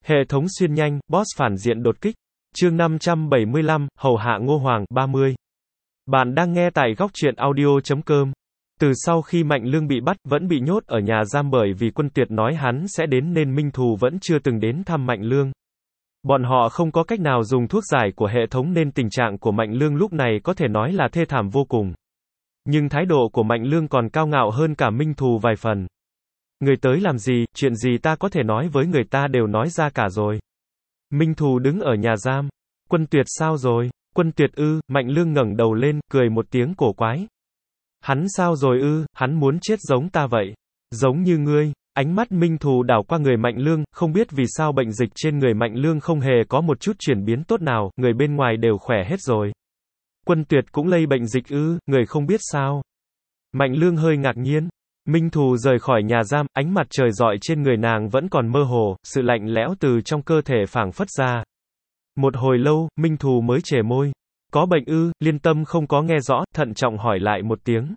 Hệ thống xuyên nhanh, boss phản diện đột kích. Chương 575, hầu hạ Ngô Hoàng, 30. Bạn đang nghe tại góc truyện audio.com. Từ sau khi Mạnh Lương bị bắt, vẫn bị nhốt ở nhà giam bởi vì Quân Tuyệt nói hắn sẽ đến nên Minh Thù vẫn chưa từng đến thăm Mạnh Lương. Bọn họ không có cách nào dùng thuốc giải của hệ thống nên tình trạng của Mạnh Lương lúc này có thể nói là thê thảm vô cùng. Nhưng thái độ của Mạnh Lương còn cao ngạo hơn cả Minh Thù vài phần. Người tới làm gì, chuyện gì ta có thể nói với người ta đều nói ra cả rồi. Minh Thù đứng ở nhà giam. Quân Tuyệt sao rồi? Quân Tuyệt ư? Mạnh Lương ngẩng đầu lên, cười một tiếng cổ quái. Hắn sao rồi ư? Hắn muốn chết giống ta vậy. Giống như ngươi. Ánh mắt Minh Thù đảo qua người Mạnh Lương, không biết vì sao bệnh dịch trên người Mạnh Lương không hề có một chút chuyển biến tốt nào, người bên ngoài đều khỏe hết rồi. Quân Tuyệt cũng lây bệnh dịch ư? Người không biết sao? Mạnh Lương hơi ngạc nhiên. Minh Thù rời khỏi nhà giam, ánh mặt trời rọi trên người nàng vẫn còn mơ hồ, sự lạnh lẽo từ trong cơ thể phảng phất ra. Một hồi lâu, Minh Thù mới chề môi. Có bệnh ư? Liên Tâm không có nghe rõ, thận trọng hỏi lại một tiếng.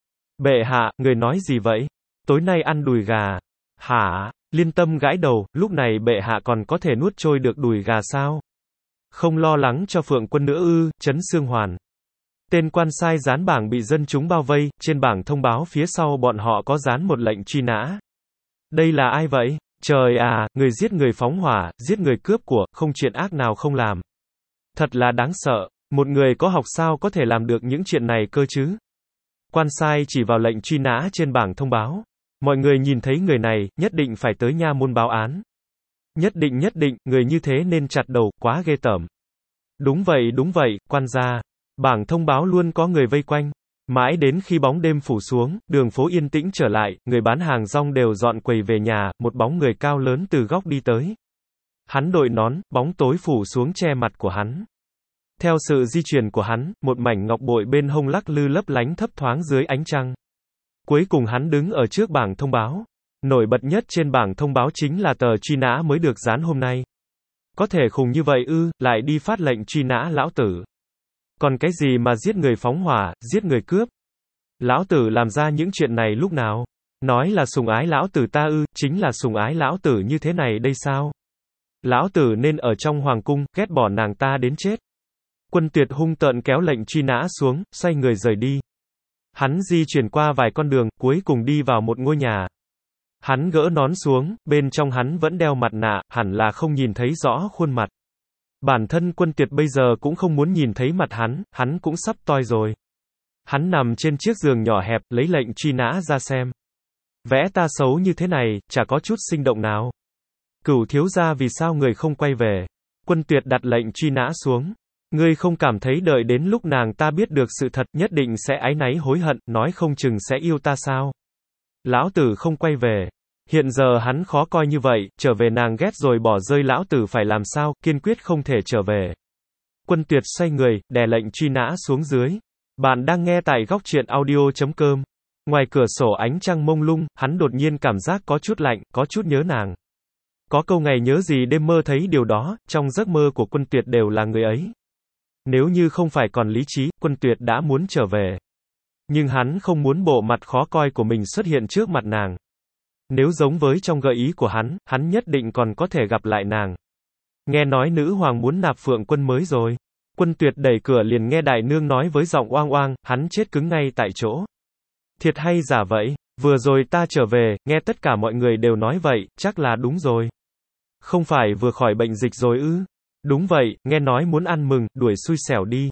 Bệ hạ, người nói gì vậy? Tối nay ăn đùi gà. Hả? Liên Tâm gãi đầu, lúc này bệ hạ còn có thể nuốt trôi được đùi gà sao? Không lo lắng cho Phượng Quân nữa ư? Trấn Xương Hoàn. Tên quan sai dán bảng bị dân chúng bao vây, trên bảng thông báo phía sau bọn họ có dán một lệnh truy nã. Đây là ai vậy? Trời à, người giết người phóng hỏa, giết người cướp của, không chuyện ác nào không làm. Thật là đáng sợ, một người có học sao có thể làm được những chuyện này cơ chứ? Quan sai chỉ vào lệnh truy nã trên bảng thông báo. Mọi người nhìn thấy người này, nhất định phải tới nha môn báo án. Nhất định, người như thế nên chặt đầu, quá ghê tởm. Đúng vậy, quan gia. Bảng thông báo luôn có người vây quanh. Mãi đến khi bóng đêm phủ xuống, đường phố yên tĩnh trở lại, người bán hàng rong đều dọn quầy về nhà, một bóng người cao lớn từ góc đi tới. Hắn đội nón, bóng tối phủ xuống che mặt của hắn. Theo sự di chuyển của hắn, một mảnh ngọc bội bên hông lắc lư lấp lánh thấp thoáng dưới ánh trăng. Cuối cùng hắn đứng ở trước bảng thông báo. Nổi bật nhất trên bảng thông báo chính là tờ truy nã mới được dán hôm nay. Có thể khùng như vậy ư, lại đi phát lệnh truy nã lão tử. Còn cái gì mà giết người phóng hỏa, giết người cướp? Lão tử làm ra những chuyện này lúc nào? Nói là sủng ái lão tử ta ư, chính là sủng ái lão tử như thế này đây sao? Lão tử nên ở trong hoàng cung, ghét bỏ nàng ta đến chết. Quân Tuyệt hung tợn kéo lệnh truy nã xuống, xoay người rời đi. Hắn di chuyển qua vài con đường, cuối cùng đi vào một ngôi nhà. Hắn gỡ nón xuống, bên trong hắn vẫn đeo mặt nạ, hẳn là không nhìn thấy rõ khuôn mặt. Bản thân Quân Tuyệt bây giờ cũng không muốn nhìn thấy mặt hắn cũng sắp toi rồi. Hắn nằm trên chiếc giường nhỏ hẹp, lấy lệnh truy nã ra xem. Vẽ ta xấu như thế này, chả có chút sinh động nào. Cửu thiếu gia vì sao người không quay về? Quân Tuyệt đặt lệnh truy nã xuống. Ngươi không cảm thấy đợi đến lúc nàng ta biết được sự thật nhất định sẽ áy náy hối hận, nói không chừng sẽ yêu ta sao? Lão tử không quay về. Hiện giờ hắn khó coi như vậy, trở về nàng ghét rồi bỏ rơi lão tử phải làm sao, kiên quyết không thể trở về. Quân Tuyệt xoay người, đè lệnh truy nã xuống dưới. Bạn đang nghe tại góc truyện audio.com. Ngoài cửa sổ ánh trăng mông lung, hắn đột nhiên cảm giác có chút lạnh, có chút nhớ nàng. Có câu ngày nhớ gì đêm mơ thấy điều đó, trong giấc mơ của Quân Tuyệt đều là người ấy. Nếu như không phải còn lý trí, Quân Tuyệt đã muốn trở về. Nhưng hắn không muốn bộ mặt khó coi của mình xuất hiện trước mặt nàng. Nếu giống với trong gợi ý của hắn nhất định còn có thể gặp lại nàng. Nghe nói nữ hoàng muốn nạp Phượng Quân mới rồi. Quân Tuyệt đẩy cửa liền nghe đại nương nói với giọng oang oang, hắn chết cứng ngay tại chỗ. Thiệt hay giả vậy? Vừa rồi ta trở về, nghe tất cả mọi người đều nói vậy, chắc là đúng rồi. Không phải vừa khỏi bệnh dịch rồi ư? Đúng vậy, nghe nói muốn ăn mừng, đuổi xui xẻo đi.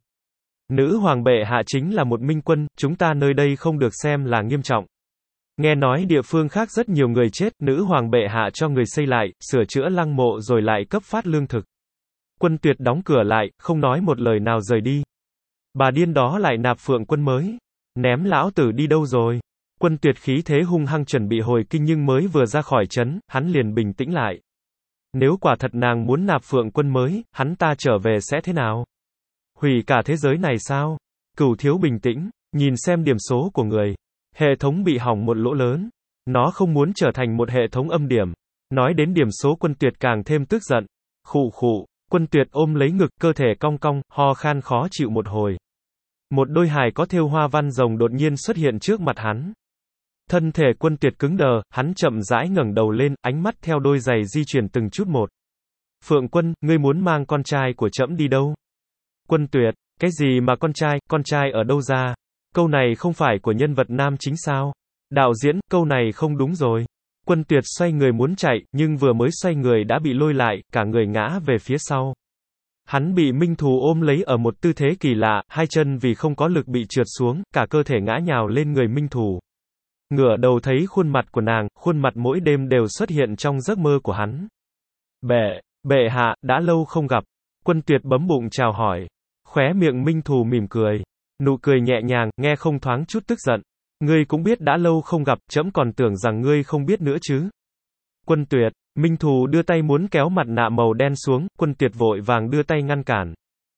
Nữ hoàng bệ hạ chính là một minh quân, chúng ta nơi đây không được xem là nghiêm trọng. Nghe nói địa phương khác rất nhiều người chết, nữ hoàng bệ hạ cho người xây lại, sửa chữa lăng mộ rồi lại cấp phát lương thực. Quân Tuyệt đóng cửa lại, không nói một lời nào rời đi. Bà điên đó lại nạp Phượng Quân mới. Ném lão tử đi đâu rồi? Quân Tuyệt khí thế hung hăng chuẩn bị hồi kinh nhưng mới vừa ra khỏi trấn, hắn liền bình tĩnh lại. Nếu quả thật nàng muốn nạp Phượng Quân mới, hắn ta trở về sẽ thế nào? Hủy cả thế giới này sao? Cửu thiếu bình tĩnh, nhìn xem điểm số của người. Hệ thống bị hỏng một lỗ lớn. Nó không muốn trở thành một hệ thống âm điểm. Nói đến điểm số Quân Tuyệt càng thêm tức giận. Khụ khụ, Quân Tuyệt ôm lấy ngực, cơ thể cong cong, ho khan khó chịu một hồi. Một đôi hài có thêu hoa văn rồng đột nhiên xuất hiện trước mặt hắn. Thân thể Quân Tuyệt cứng đờ, hắn chậm rãi ngẩng đầu lên, ánh mắt theo đôi giày di chuyển từng chút một. Phượng Quân, ngươi muốn mang con trai của trẫm đi đâu? Quân Tuyệt, cái gì mà con trai ở đâu ra? Câu này không phải của nhân vật nam chính sao? Đạo diễn, câu này không đúng rồi. Quân Tuyệt xoay người muốn chạy, nhưng vừa mới xoay người đã bị lôi lại, cả người ngã về phía sau. Hắn bị Minh Thù ôm lấy ở một tư thế kỳ lạ, hai chân vì không có lực bị trượt xuống, cả cơ thể ngã nhào lên người Minh Thù. Ngửa đầu thấy khuôn mặt của nàng, khuôn mặt mỗi đêm đều xuất hiện trong giấc mơ của hắn. Bệ hạ, đã lâu không gặp. Quân Tuyệt bấm bụng chào hỏi. Khóe miệng Minh Thù mỉm cười. Nụ cười nhẹ nhàng, nghe không thoáng chút tức giận. Ngươi cũng biết đã lâu không gặp, trẫm còn tưởng rằng ngươi không biết nữa chứ. Quân Tuyệt, Minh Thù đưa tay muốn kéo mặt nạ màu đen xuống, Quân Tuyệt vội vàng đưa tay ngăn cản.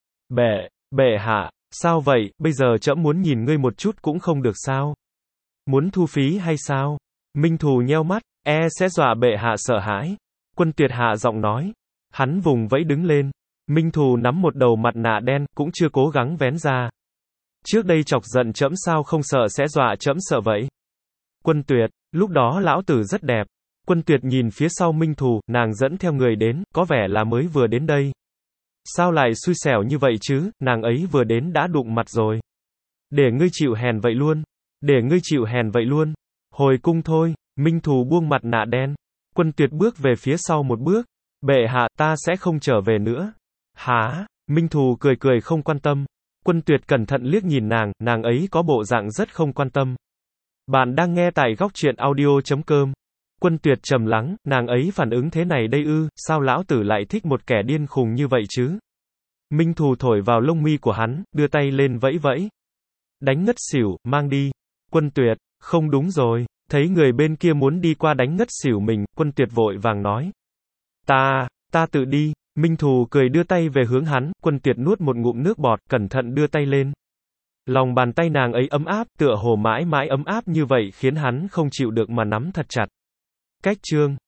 Bệ hạ, sao vậy, bây giờ trẫm muốn nhìn ngươi một chút cũng không được sao? Muốn thu phí hay sao? Minh Thù nheo mắt, sẽ dọa bệ hạ sợ hãi. Quân Tuyệt hạ giọng nói. Hắn vùng vẫy đứng lên. Minh Thù nắm một đầu mặt nạ đen, cũng chưa cố gắng vén ra. Trước đây chọc giận trẫm sao không sợ sẽ dọa trẫm sợ vậy? Quân Tuyệt, lúc đó lão tử rất đẹp. Quân Tuyệt nhìn phía sau Minh Thù, nàng dẫn theo người đến, có vẻ là mới vừa đến đây. Sao lại xui xẻo như vậy chứ, nàng ấy vừa đến đã đụng mặt rồi. Để ngươi chịu hèn vậy luôn. Để ngươi chịu hèn vậy luôn. Hồi cung thôi. Minh Thù buông mặt nạ đen. Quân Tuyệt bước về phía sau một bước. Bệ hạ, ta sẽ không trở về nữa. Hả? Minh Thù cười cười không quan tâm. Quân Tuyệt cẩn thận liếc nhìn nàng ấy có bộ dạng rất không quan tâm. Bạn đang nghe tại góc truyện audio.com. Quân Tuyệt trầm lắng, nàng ấy phản ứng thế này đây ư, sao lão tử lại thích một kẻ điên khùng như vậy chứ? Minh Thù thổi vào lông mi của hắn, đưa tay lên vẫy vẫy. Đánh ngất xỉu, mang đi. Quân Tuyệt, không đúng rồi. Thấy người bên kia muốn đi qua đánh ngất xỉu mình, Quân Tuyệt vội vàng nói. Ta tự đi. Minh Thù cười đưa tay về hướng hắn, Quân Tuyệt nuốt một ngụm nước bọt, cẩn thận đưa tay lên. Lòng bàn tay nàng ấy ấm áp, tựa hồ mãi mãi ấm áp như vậy khiến hắn không chịu được mà nắm thật chặt. Cách chương